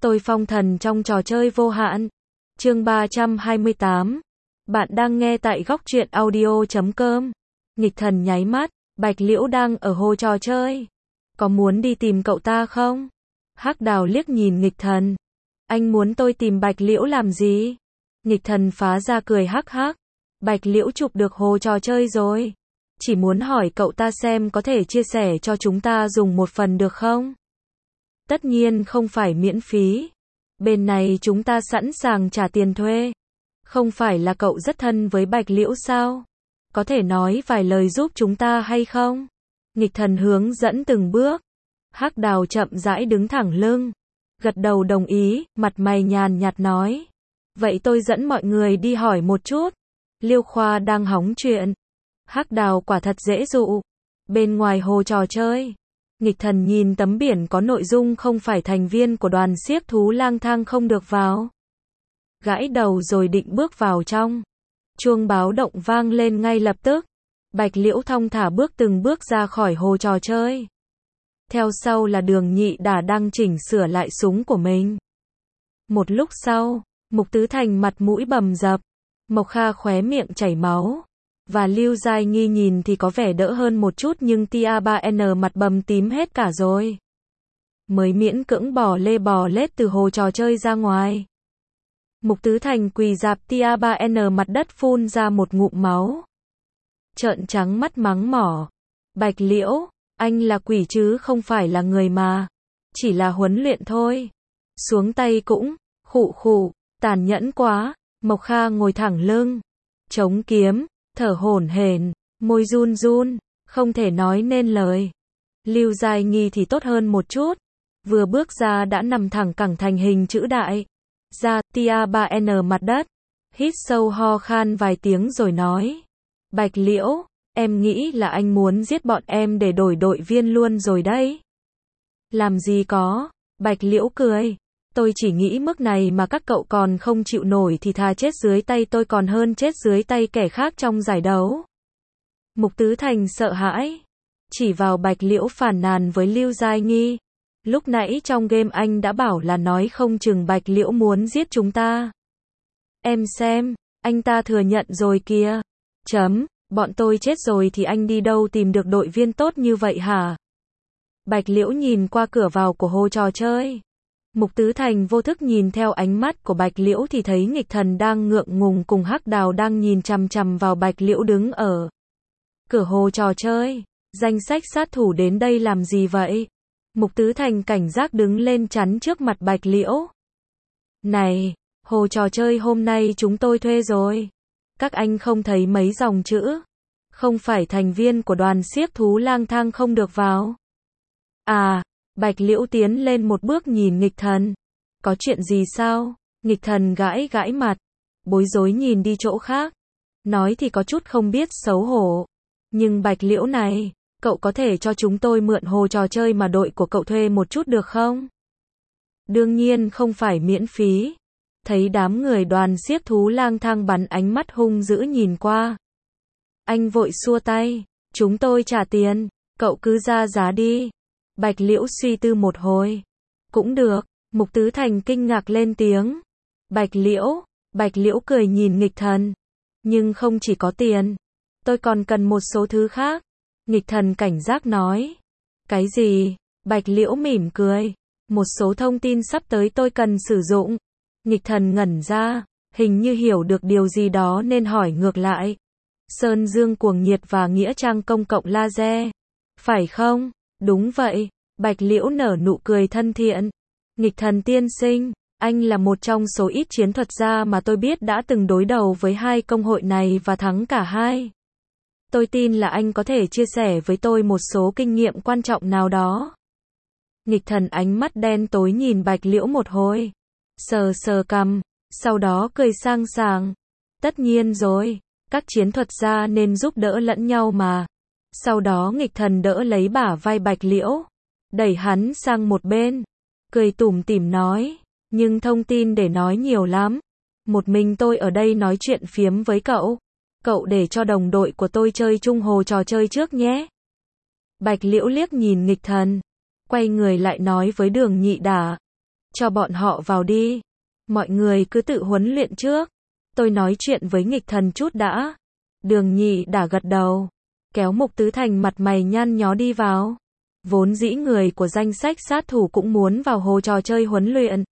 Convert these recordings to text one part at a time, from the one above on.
Tôi phong thần trong trò chơi vô hạn. Chương 328. Bạn đang nghe tại góc truyện audio.com. Nghịch thần nháy mắt, Bạch Liễu đang ở hồ trò chơi. Có muốn đi tìm cậu ta không? Hắc Đào liếc nhìn nghịch thần. Anh muốn tôi tìm Bạch Liễu làm gì? Nghịch thần phá ra cười hắc hắc. Bạch Liễu chụp được hồ trò chơi rồi. Chỉ muốn hỏi cậu ta xem có thể chia sẻ cho chúng ta dùng một phần được không? Tất nhiên không phải miễn phí. Bên này chúng ta sẵn sàng trả tiền thuê. Không phải là cậu rất thân với Bạch Liễu sao? Có thể nói vài lời giúp chúng ta hay không? Nghịch thần hướng dẫn từng bước. Hắc Đào chậm rãi đứng thẳng lưng. Gật đầu đồng ý, mặt mày nhàn nhạt nói. Vậy tôi dẫn mọi người đi hỏi một chút. Liêu Khoa đang hóng chuyện. Hắc Đào quả thật dễ dụ. Bên ngoài hồ trò chơi. Nghịch thần nhìn tấm biển có nội dung không phải thành viên của đoàn xiếc thú lang thang không được vào. Gãi đầu rồi định bước vào trong. Chuông báo động vang lên ngay lập tức. Bạch Liễu thong thả bước từng bước ra khỏi hồ trò chơi. Theo sau là Đường Nhị Đả đang chỉnh sửa lại súng của mình. Một lúc sau, Mục Tứ Thành mặt mũi bầm dập. Mộc Kha khóe miệng chảy máu. Và Lưu Giai Nghi nhìn thì có vẻ đỡ hơn một chút nhưng Tia 3N mặt bầm tím hết cả rồi. Mới miễn cưỡng bò lết từ hồ trò chơi ra ngoài. Mục Tứ Thành quỳ rạp Tia 3N mặt đất phun ra một ngụm máu. Trợn trắng mắt mắng mỏ. Bạch Liễu, anh là quỷ chứ không phải là người mà. Chỉ là huấn luyện thôi. Xuống tay cũng, khụ, tàn nhẫn quá. Mộc Kha ngồi thẳng lưng. Chống kiếm. Thở hổn hển, môi run run, không thể nói nên lời. Lưu Giai Nghi thì tốt hơn một chút. Vừa bước ra đã nằm thẳng cẳng thành hình chữ đại. Ra, Tia 3N mặt đất. Hít sâu ho khan vài tiếng rồi nói. Bạch Liễu, em nghĩ là anh muốn giết bọn em để đổi đội viên luôn rồi đấy. Làm gì có, Bạch Liễu cười. Tôi chỉ nghĩ mức này mà các cậu còn không chịu nổi thì thà chết dưới tay tôi còn hơn chết dưới tay kẻ khác trong giải đấu. Mục Tứ Thành sợ hãi. Chỉ vào Bạch Liễu phàn nàn với Lưu Giai Nghi. Lúc nãy trong game anh đã bảo là nói không chừng Bạch Liễu muốn giết chúng ta. Em xem, anh ta thừa nhận rồi kìa. Bọn tôi chết rồi thì anh đi đâu tìm được đội viên tốt như vậy hả? Bạch Liễu nhìn qua cửa vào của hồ trò chơi. Mục Tứ Thành vô thức nhìn theo ánh mắt của Bạch Liễu thì thấy nghịch thần đang ngượng ngùng cùng Hắc Đào đang nhìn chằm chằm vào Bạch Liễu đứng ở cửa hồ trò chơi. Danh sách sát thủ đến đây làm gì vậy? Mục Tứ Thành cảnh giác đứng lên chắn trước mặt Bạch Liễu. Này, hồ trò chơi hôm nay chúng tôi thuê rồi. Các anh không thấy mấy dòng chữ. Không phải thành viên của đoàn xiếc thú lang thang không được vào. À. Bạch Liễu tiến lên một bước nhìn nghịch thần. Có chuyện gì sao? Nghịch thần gãi mặt. Bối rối nhìn đi chỗ khác. Nói thì có chút không biết xấu hổ. Nhưng Bạch Liễu này, cậu có thể cho chúng tôi mượn hồ trò chơi mà đội của cậu thuê một chút được không? Đương nhiên không phải miễn phí. Thấy đám người đoàn xiếc thú lang thang bắn ánh mắt hung dữ nhìn qua. Anh vội xua tay. Chúng tôi trả tiền. Cậu cứ ra giá đi. Bạch Liễu suy tư một hồi. Cũng được. Mục Tứ Thành kinh ngạc lên tiếng. Bạch Liễu cười nhìn nghịch thần. Nhưng không chỉ có tiền. Tôi còn cần một số thứ khác. Nghịch thần cảnh giác nói. Cái gì? Bạch Liễu mỉm cười. Một số thông tin sắp tới tôi cần sử dụng. Nghịch thần ngẩn ra. Hình như hiểu được điều gì đó nên hỏi ngược lại. Sơn Dương cuồng nhiệt và nghĩa trang công cộng laser. Phải không? Đúng vậy, Bạch Liễu nở nụ cười thân thiện. Nghịch thần tiên sinh, anh là một trong số ít chiến thuật gia mà tôi biết đã từng đối đầu với hai công hội này và thắng cả hai. Tôi tin là anh có thể chia sẻ với tôi một số kinh nghiệm quan trọng nào đó. Nghịch thần ánh mắt đen tối nhìn Bạch Liễu một hồi. Sờ cằm, sau đó cười sang sảng. Tất nhiên rồi, các chiến thuật gia nên giúp đỡ lẫn nhau mà. Sau đó nghịch thần đỡ lấy bả vai Bạch Liễu, đẩy hắn sang một bên, cười tủm tỉm nói, nhưng thông tin để nói nhiều lắm. Một mình tôi ở đây nói chuyện phiếm với cậu. Cậu để cho đồng đội của tôi chơi chung hồ trò chơi trước nhé. Bạch Liễu liếc nhìn nghịch thần, quay người lại nói với Đường Nhị Đả. Cho bọn họ vào đi. Mọi người cứ tự huấn luyện trước. Tôi nói chuyện với nghịch thần chút đã. Đường Nhị đã gật đầu. Kéo Mục Tứ Thành mặt mày nhăn nhó đi vào. Vốn dĩ người của danh sách sát thủ cũng muốn vào hồ trò chơi huấn luyện.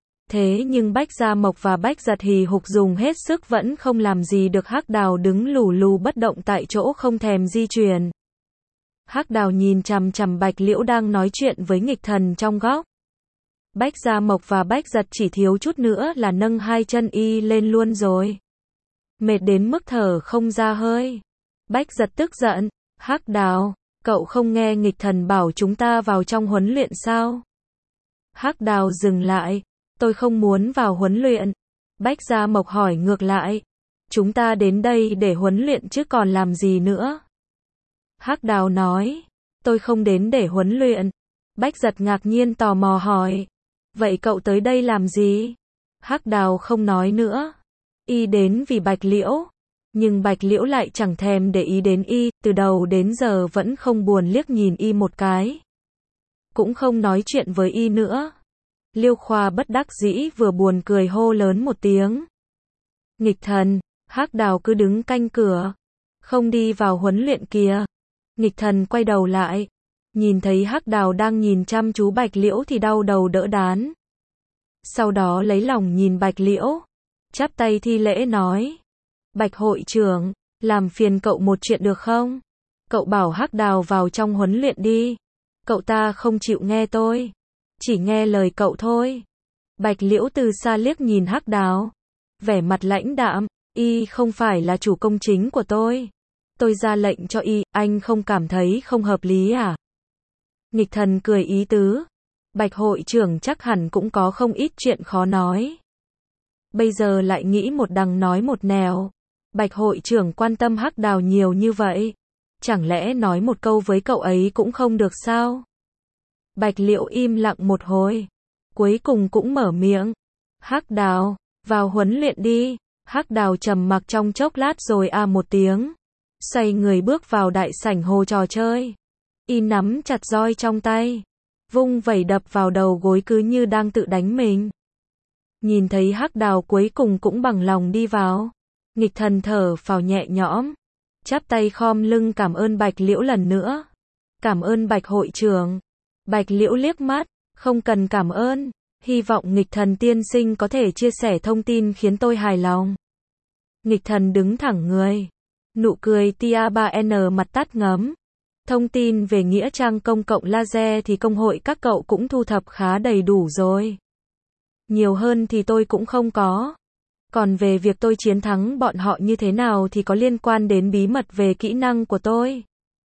Thế nhưng Bách Gia Mộc và Bách Giật hì hục dùng hết sức vẫn không làm gì được Hắc Đào đứng lù lù bất động tại chỗ không thèm di chuyển. Hắc Đào nhìn chằm chằm Bạch Liễu đang nói chuyện với nghịch thần trong góc. Bách Gia Mộc và Bách Giật chỉ thiếu chút nữa là nâng hai chân y lên luôn rồi. Mệt đến mức thở không ra hơi. Bách Giật tức giận, Hắc Đào, cậu không nghe nghịch thần bảo chúng ta vào trong huấn luyện sao? Hắc Đào dừng lại, tôi không muốn vào huấn luyện. Bách Gia Mộc hỏi ngược lại, chúng ta đến đây để huấn luyện chứ còn làm gì nữa? Hắc Đào nói, tôi không đến để huấn luyện. Bách Giật ngạc nhiên tò mò hỏi, vậy cậu tới đây làm gì? Hắc Đào không nói nữa. Y đến vì Bạch Liễu. Nhưng Bạch Liễu lại chẳng thèm để ý đến y, từ đầu đến giờ vẫn không buồn liếc nhìn y một cái. Cũng không nói chuyện với y nữa. Liêu Khoa bất đắc dĩ vừa buồn cười hô lớn một tiếng. Nghịch thần, Hắc Đào cứ đứng canh cửa. Không đi vào huấn luyện kìa. Nghịch thần quay đầu lại. Nhìn thấy Hắc Đào đang nhìn chăm chú Bạch Liễu thì đau đầu đỡ đán. Sau đó lấy lòng nhìn Bạch Liễu. Chắp tay thi lễ nói. Bạch hội trưởng, làm phiền cậu một chuyện được không? Cậu bảo Hắc Đào vào trong huấn luyện đi. Cậu ta không chịu nghe tôi. Chỉ nghe lời cậu thôi. Bạch Liễu từ xa liếc nhìn Hắc Đào. Vẻ mặt lãnh đạm, y không phải là chủ công chính của tôi. Tôi ra lệnh cho y, anh không cảm thấy không hợp lý à? Nghịch thần cười ý tứ. Bạch hội trưởng chắc hẳn cũng có không ít chuyện khó nói. Bây giờ lại nghĩ một đằng nói một nẻo. Bạch hội trưởng quan tâm Hắc Đào nhiều như vậy. Chẳng lẽ nói một câu với cậu ấy cũng không được sao? Bạch Liễu im lặng một hồi. Cuối cùng cũng mở miệng. Hắc Đào, vào huấn luyện đi. Hắc Đào trầm mặc trong chốc lát rồi một tiếng. Xoay người bước vào đại sảnh hồ trò chơi. Y nắm chặt roi trong tay. Vung vẩy đập vào đầu gối cứ như đang tự đánh mình. Nhìn thấy Hắc Đào cuối cùng cũng bằng lòng đi vào. Nghịch thần thở phào nhẹ nhõm. Chắp tay khom lưng cảm ơn Bạch Liễu lần nữa. Cảm ơn Bạch hội trưởng. Bạch Liễu liếc mắt. Không cần cảm ơn. Hy vọng nghịch thần tiên sinh có thể chia sẻ thông tin khiến tôi hài lòng. Nghịch thần đứng thẳng người. Nụ cười tia 3N mặt tắt ngấm. Thông tin về nghĩa trang công cộng laser thì công hội các cậu cũng thu thập khá đầy đủ rồi. Nhiều hơn thì tôi cũng không có. Còn về việc tôi chiến thắng bọn họ như thế nào thì có liên quan đến bí mật về kỹ năng của tôi.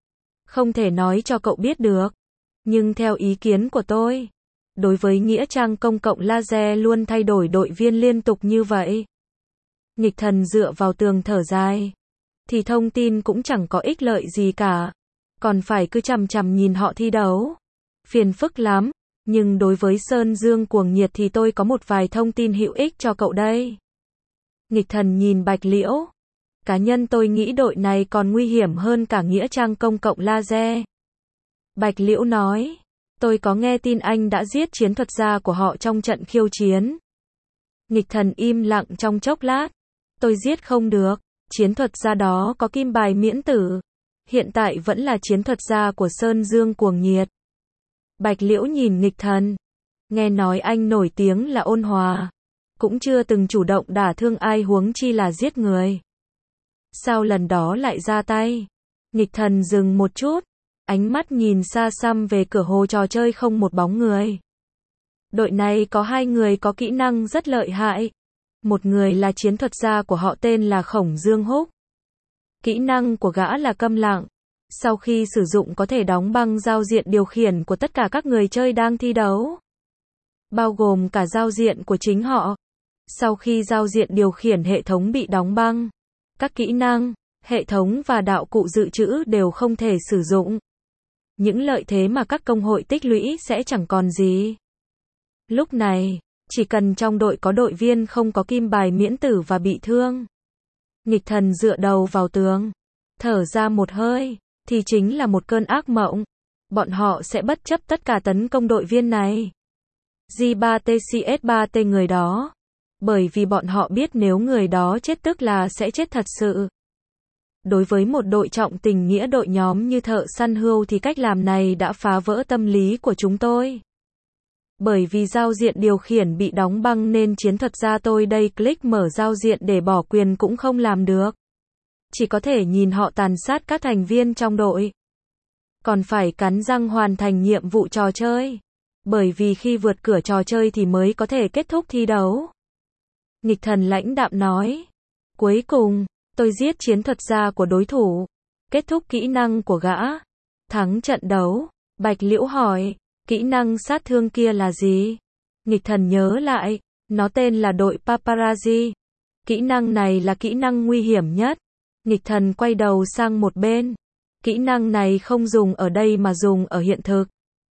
Không thể nói cho cậu biết được. Nhưng theo ý kiến của tôi, đối với nghĩa trang công cộng laser luôn thay đổi đội viên liên tục như vậy. Nghịch thần dựa vào tường thở dài. Thì thông tin cũng chẳng có ích lợi gì cả. Còn phải cứ chằm chằm nhìn họ thi đấu. Phiền phức lắm. Nhưng đối với Sơn Dương cuồng nhiệt thì tôi có một vài thông tin hữu ích cho cậu đây. Nghịch thần nhìn Bạch Liễu. Cá nhân tôi nghĩ đội này còn nguy hiểm hơn cả nghĩa trang công cộng laser. Bạch Liễu nói. Tôi có nghe tin anh đã giết chiến thuật gia của họ trong trận khiêu chiến. Nghịch thần im lặng trong chốc lát. Tôi giết không được. Chiến thuật gia đó có kim bài miễn tử. Hiện tại vẫn là chiến thuật gia của Sơn Dương cuồng nhiệt. Bạch Liễu nhìn nghịch thần. Nghe nói anh nổi tiếng là ôn hòa. Cũng chưa từng chủ động đả thương ai huống chi là giết người. Sao lần đó lại ra tay? Nghịch thần dừng một chút. Ánh mắt nhìn xa xăm về cửa hồ trò chơi không một bóng người. Đội này có hai người có kỹ năng rất lợi hại. Một người là chiến thuật gia của họ tên là Khổng Dương Húc. Kỹ năng của gã là câm lặng. Sau khi sử dụng có thể đóng băng giao diện điều khiển của tất cả các người chơi đang thi đấu. Bao gồm cả giao diện của chính họ. Sau khi giao diện điều khiển hệ thống bị đóng băng, các kỹ năng, hệ thống và đạo cụ dự trữ đều không thể sử dụng. Những lợi thế mà các công hội tích lũy sẽ chẳng còn gì. Lúc này, chỉ cần trong đội có đội viên không có kim bài miễn tử và bị thương. Nghịch thần dựa đầu vào tường, thở ra một hơi, thì chính là một cơn ác mộng. Bọn họ sẽ bất chấp tất cả tấn công đội viên này. J3TCS3T người đó. Bởi vì bọn họ biết nếu người đó chết tức là sẽ chết thật sự. Đối với một đội trọng tình nghĩa đội nhóm như thợ săn hươu thì cách làm này đã phá vỡ tâm lý của chúng tôi. Bởi vì giao diện điều khiển bị đóng băng nên chiến thuật gia tôi đây click mở giao diện để bỏ quyền cũng không làm được. Chỉ có thể nhìn họ tàn sát các thành viên trong đội. Còn phải cắn răng hoàn thành nhiệm vụ trò chơi. Bởi vì khi vượt cửa trò chơi thì mới có thể kết thúc thi đấu. Nghịch thần lãnh đạm nói. Cuối cùng, tôi giết chiến thuật gia của đối thủ. Kết thúc kỹ năng của gã. Thắng trận đấu. Bạch Liễu hỏi. Kỹ năng sát thương kia là gì? Nghịch thần nhớ lại. Nó tên là đội paparazzi. Kỹ năng này là kỹ năng nguy hiểm nhất. Nghịch thần quay đầu sang một bên. Kỹ năng này không dùng ở đây mà dùng ở hiện thực.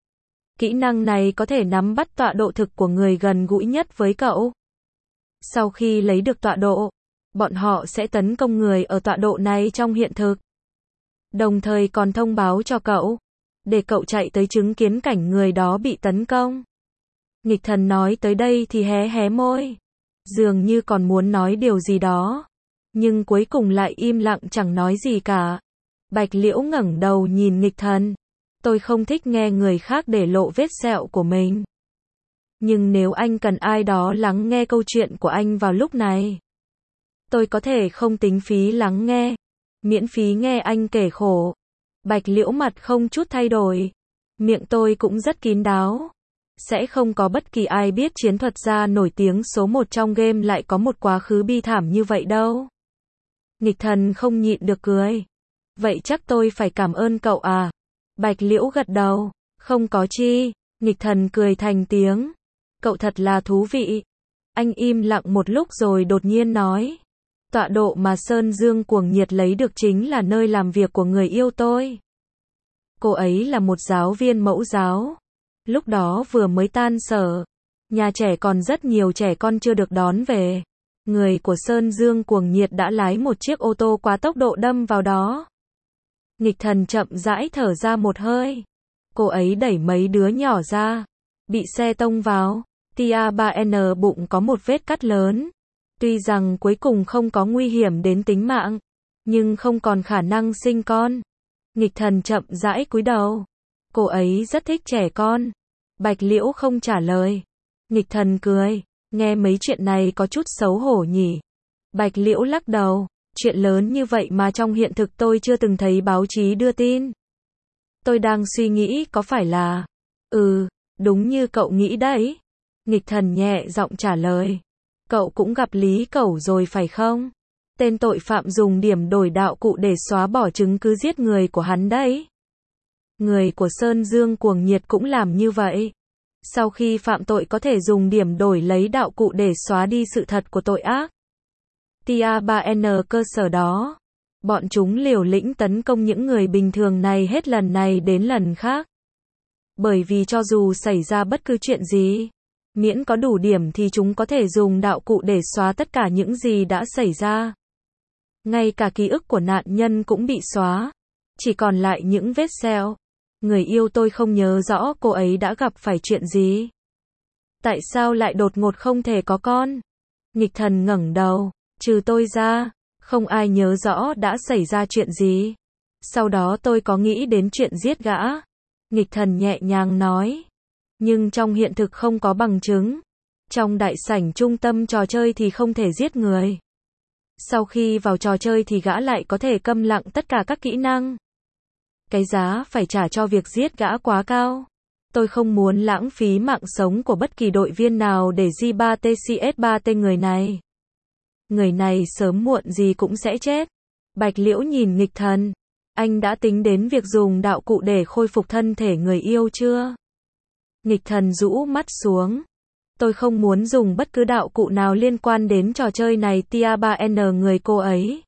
Kỹ năng này có thể nắm bắt tọa độ thực của người gần gũi nhất với cậu. Sau khi lấy được tọa độ, bọn họ sẽ tấn công người ở tọa độ này trong hiện thực. Đồng thời còn thông báo cho cậu, để cậu chạy tới chứng kiến cảnh người đó bị tấn công. Nghịch thần nói tới đây thì hé hé môi. Dường như còn muốn nói điều gì đó. Nhưng cuối cùng lại im lặng chẳng nói gì cả. Bạch Liễu ngẩng đầu nhìn nghịch thần. Tôi không thích nghe người khác để lộ vết sẹo của mình. Nhưng nếu anh cần ai đó lắng nghe câu chuyện của anh vào lúc này, tôi có thể không tính phí lắng nghe. Miễn phí nghe anh kể khổ. Bạch Liễu mặt không chút thay đổi. Miệng tôi cũng rất kín đáo. Sẽ không có bất kỳ ai biết chiến thuật gia nổi tiếng số 1 trong game lại có một quá khứ bi thảm như vậy đâu. Nghịch thần không nhịn được cười. Vậy chắc tôi phải cảm ơn cậu à? Bạch Liễu gật đầu. Không có chi. Nghịch thần cười thành tiếng. Cậu thật là thú vị. Anh im lặng một lúc rồi đột nhiên nói. Tọa độ mà Sơn Dương Cuồng Nhiệt lấy được chính là nơi làm việc của người yêu tôi. Cô ấy là một giáo viên mẫu giáo. Lúc đó vừa mới tan sở. Nhà trẻ còn rất nhiều trẻ con chưa được đón về. Người của Sơn Dương Cuồng Nhiệt đã lái một chiếc ô tô quá tốc độ đâm vào đó. Nghịch thần chậm rãi thở ra một hơi. Cô ấy đẩy mấy đứa nhỏ ra. Bị xe tông vào. Tia 3N bụng có một vết cắt lớn. Tuy rằng cuối cùng không có nguy hiểm đến tính mạng. Nhưng không còn khả năng sinh con. Nghịch thần chậm rãi cúi đầu. Cô ấy rất thích trẻ con. Bạch Liễu không trả lời. Nghịch thần cười. Nghe mấy chuyện này có chút xấu hổ nhỉ. Bạch Liễu lắc đầu. Chuyện lớn như vậy mà trong hiện thực tôi chưa từng thấy báo chí đưa tin. Tôi đang suy nghĩ có phải là... đúng như cậu nghĩ đấy. Nghịch thần nhẹ giọng trả lời. Cậu cũng gặp Lý Cẩu rồi phải không? Tên tội phạm dùng điểm đổi đạo cụ để xóa bỏ chứng cứ giết người của hắn đấy. Người của Sơn Dương Cuồng Nhiệt cũng làm như vậy. Sau khi phạm tội có thể dùng điểm đổi lấy đạo cụ để xóa đi sự thật của tội ác. Tia 3N cơ sở đó. Bọn chúng liều lĩnh tấn công những người bình thường này hết lần này đến lần khác. Bởi vì cho dù xảy ra bất cứ chuyện gì, miễn có đủ điểm thì chúng có thể dùng đạo cụ để xóa tất cả những gì đã xảy ra. Ngay cả ký ức của nạn nhân cũng bị xóa. Chỉ còn lại những vết sẹo. Người yêu tôi không nhớ rõ cô ấy đã gặp phải chuyện gì. Tại sao lại đột ngột không thể có con? Nghịch thần ngẩng đầu. Trừ tôi ra, không ai nhớ rõ đã xảy ra chuyện gì. Sau đó tôi có nghĩ đến chuyện giết gã. Nghịch thần nhẹ nhàng nói. Nhưng trong hiện thực không có bằng chứng. Trong đại sảnh trung tâm trò chơi thì không thể giết người. Sau khi vào trò chơi thì gã lại có thể câm lặng tất cả các kỹ năng. Cái giá phải trả cho việc giết gã quá cao. Tôi không muốn lãng phí mạng sống của bất kỳ đội viên nào để J3TCS3T người này. Người này sớm muộn gì cũng sẽ chết. Bạch Liễu nhìn nghịch thần. Anh đã tính đến việc dùng đạo cụ để khôi phục thân thể người yêu chưa? Nghịch thần rũ mắt xuống. Tôi không muốn dùng bất cứ đạo cụ nào liên quan đến trò chơi này. Tia 3N người cô ấy.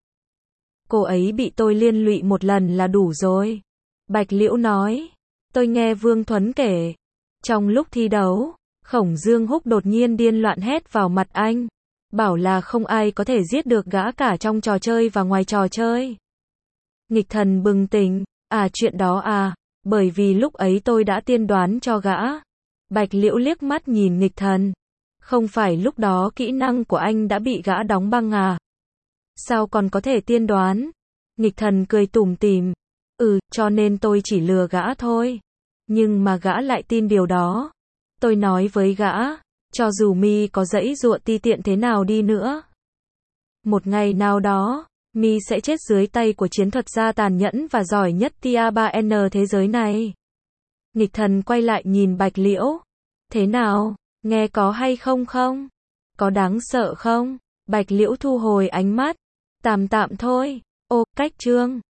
Cô ấy bị tôi liên lụy một lần là đủ rồi. Bạch Liễu nói. Tôi nghe Vương Thuấn kể. Trong lúc thi đấu, Khổng Dương Húc đột nhiên điên loạn hét vào mặt anh. Bảo là không ai có thể giết được gã cả trong trò chơi và ngoài trò chơi. Nghịch thần bừng tỉnh. À chuyện đó à. Bởi vì lúc ấy tôi đã tiên đoán cho gã. Bạch Liễu liếc mắt nhìn Nghịch Thần. Không phải lúc đó kỹ năng của anh đã bị gã đóng băng à? Sao còn có thể tiên đoán? Nghịch Thần cười tủm tỉm. Cho nên tôi chỉ lừa gã thôi. Nhưng mà gã lại tin điều đó. Tôi nói với gã, cho dù mi có giãy giụa ti tiện thế nào đi nữa, một ngày nào đó, mi sẽ chết dưới tay của chiến thuật gia tàn nhẫn và giỏi nhất Tia 3N thế giới này. Nghịch Thần quay lại nhìn Bạch Liễu. Thế nào? Nghe có hay không không? Có đáng sợ không? Bạch Liễu thu hồi ánh mắt. Tạm tạm thôi. Cách chương